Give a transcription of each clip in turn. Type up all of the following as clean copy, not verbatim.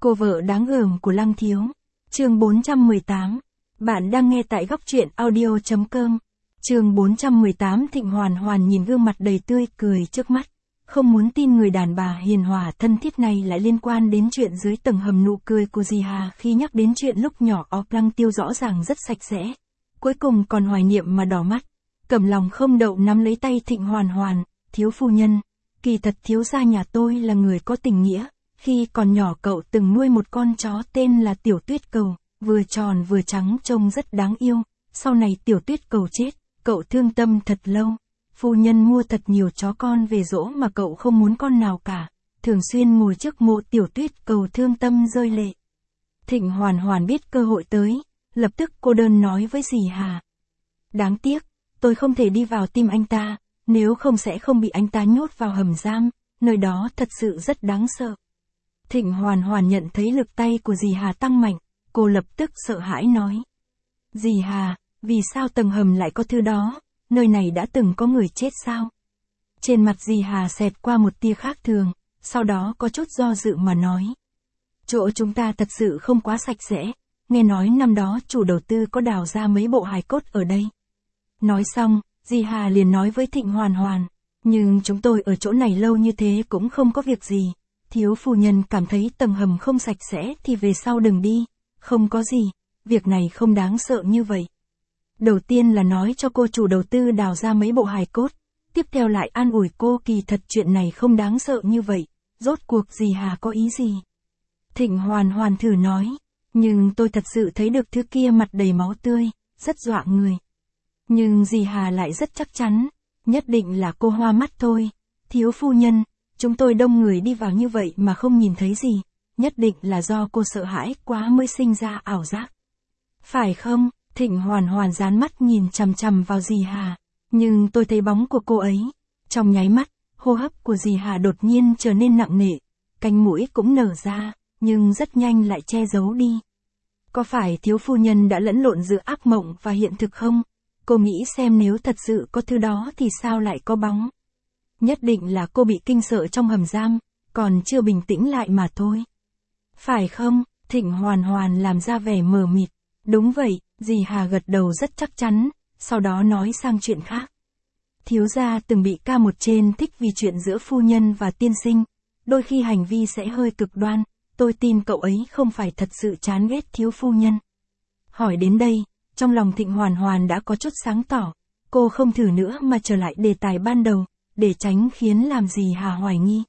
Cô vợ đáng gờm của Lăng Thiếu. Chương 418. Bạn đang nghe tại góc truyện audio.com. Chương 418. Thịnh Hoàn Hoàn nhìn gương mặt đầy tươi cười trước mắt. Không muốn tin người đàn bà hiền hòa thân thiết này lại liên quan đến chuyện dưới tầng hầm. Nụ cười của dì Hà khi nhắc đến chuyện lúc nhỏ Lăng Tiêu rõ ràng rất sạch sẽ. Cuối cùng còn hoài niệm mà đỏ mắt. Cầm lòng không đậu nắm lấy tay Thịnh Hoàn Hoàn. Thiếu phu nhân, kỳ thật thiếu gia nhà tôi là người có tình nghĩa. Khi còn nhỏ cậu từng nuôi một con chó tên là Tiểu Tuyết Cầu, vừa tròn vừa trắng trông rất đáng yêu. Sau này Tiểu Tuyết Cầu chết, cậu thương tâm thật lâu. Phu nhân mua thật nhiều chó con về dỗ mà cậu không muốn con nào cả. Thường xuyên ngồi trước mộ Tiểu Tuyết Cầu thương tâm rơi lệ. Thịnh Hoàn Hoàn biết cơ hội tới, lập tức cô đơn nói với dì Hà. Đáng tiếc, tôi không thể đi vào tim anh ta, nếu không sẽ không bị anh ta nhốt vào hầm giam, nơi đó thật sự rất đáng sợ. Thịnh Hoàn Hoàn nhận thấy lực tay của dì Hà tăng mạnh, cô lập tức sợ hãi nói. Dì Hà, vì sao tầng hầm lại có thứ đó, nơi này đã từng có người chết sao? Trên mặt dì Hà xẹt qua một tia khác thường, sau đó có chút do dự mà nói. Chỗ chúng ta thật sự không quá sạch sẽ, nghe nói năm đó chủ đầu tư có đào ra mấy bộ hài cốt ở đây. Nói xong, dì Hà liền nói với Thịnh Hoàn Hoàn, nhưng chúng tôi ở chỗ này lâu như thế cũng không có việc gì. Thiếu phu nhân cảm thấy tầng hầm không sạch sẽ thì về sau đừng đi, không có gì, việc này không đáng sợ như vậy. Đầu tiên là nói cho cô chủ đầu tư đào ra mấy bộ hài cốt, tiếp theo lại an ủi cô kỳ thật chuyện này không đáng sợ như vậy, rốt cuộc dì Hà có ý gì? Thịnh Hoàn Hoàn thử nói, nhưng tôi thật sự thấy được thứ kia mặt đầy máu tươi, rất dọa người. Nhưng dì Hà lại rất chắc chắn, nhất định là cô hoa mắt thôi, thiếu phu nhân. Chúng tôi đông người đi vào như vậy mà không nhìn thấy gì, nhất định là do cô sợ hãi quá mới sinh ra ảo giác. Phải không? Thịnh Hoàn Hoàn dán mắt nhìn chằm chằm vào dì Hà, nhưng tôi thấy bóng của cô ấy. Trong nháy mắt, hô hấp của dì Hà đột nhiên trở nên nặng nề, cánh mũi cũng nở ra, nhưng rất nhanh lại che giấu đi. Có phải thiếu phu nhân đã lẫn lộn giữa ác mộng và hiện thực không? Cô nghĩ xem nếu thật sự có thứ đó thì sao lại có bóng? Nhất định là cô bị kinh sợ trong hầm giam, còn chưa bình tĩnh lại mà thôi. Phải không? Thịnh Hoàn Hoàn làm ra vẻ mờ mịt. Đúng vậy, dì Hà gật đầu rất chắc chắn, sau đó nói sang chuyện khác. Thiếu gia từng bị ca một trên thích vì chuyện giữa phu nhân và tiên sinh, đôi khi hành vi sẽ hơi cực đoan, tôi tin cậu ấy không phải thật sự chán ghét thiếu phu nhân. Hỏi đến đây, trong lòng Thịnh Hoàn Hoàn đã có chút sáng tỏ, cô không thử nữa mà trở lại đề tài ban đầu, để tránh khiến làm dì Hà hoài nghi.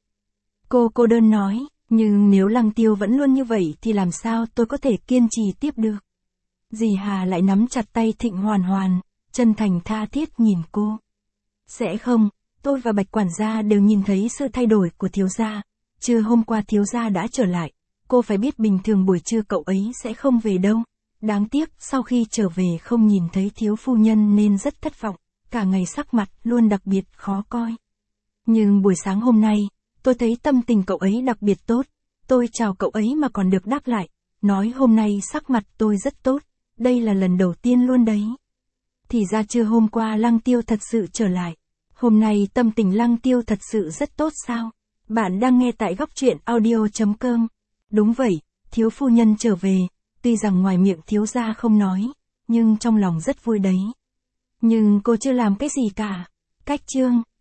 Cô đơn nói, nhưng nếu Lăng Tiêu vẫn luôn như vậy thì làm sao tôi có thể kiên trì tiếp được. Dì Hà lại nắm chặt tay Thịnh Hoàn Hoàn, chân thành tha thiết nhìn cô. Sẽ không, tôi và Bạch quản gia đều nhìn thấy sự thay đổi của thiếu gia. Trưa hôm qua thiếu gia đã trở lại, cô phải biết bình thường buổi trưa cậu ấy sẽ không về đâu. Đáng tiếc sau khi trở về không nhìn thấy thiếu phu nhân nên rất thất vọng, cả ngày sắc mặt luôn đặc biệt khó coi. Nhưng buổi sáng hôm nay, tôi thấy tâm tình cậu ấy đặc biệt tốt, tôi chào cậu ấy mà còn được đáp lại, nói hôm nay sắc mặt tôi rất tốt, đây là lần đầu tiên luôn đấy. Thì ra trưa hôm qua Lăng Tiêu thật sự trở lại, hôm nay tâm tình Lăng Tiêu thật sự rất tốt sao? Bạn đang nghe tại góc truyện audio.com. Đúng vậy, thiếu phu nhân trở về, tuy rằng ngoài miệng thiếu gia không nói, nhưng trong lòng rất vui đấy. Nhưng cô chưa làm cái gì cả. Cách chương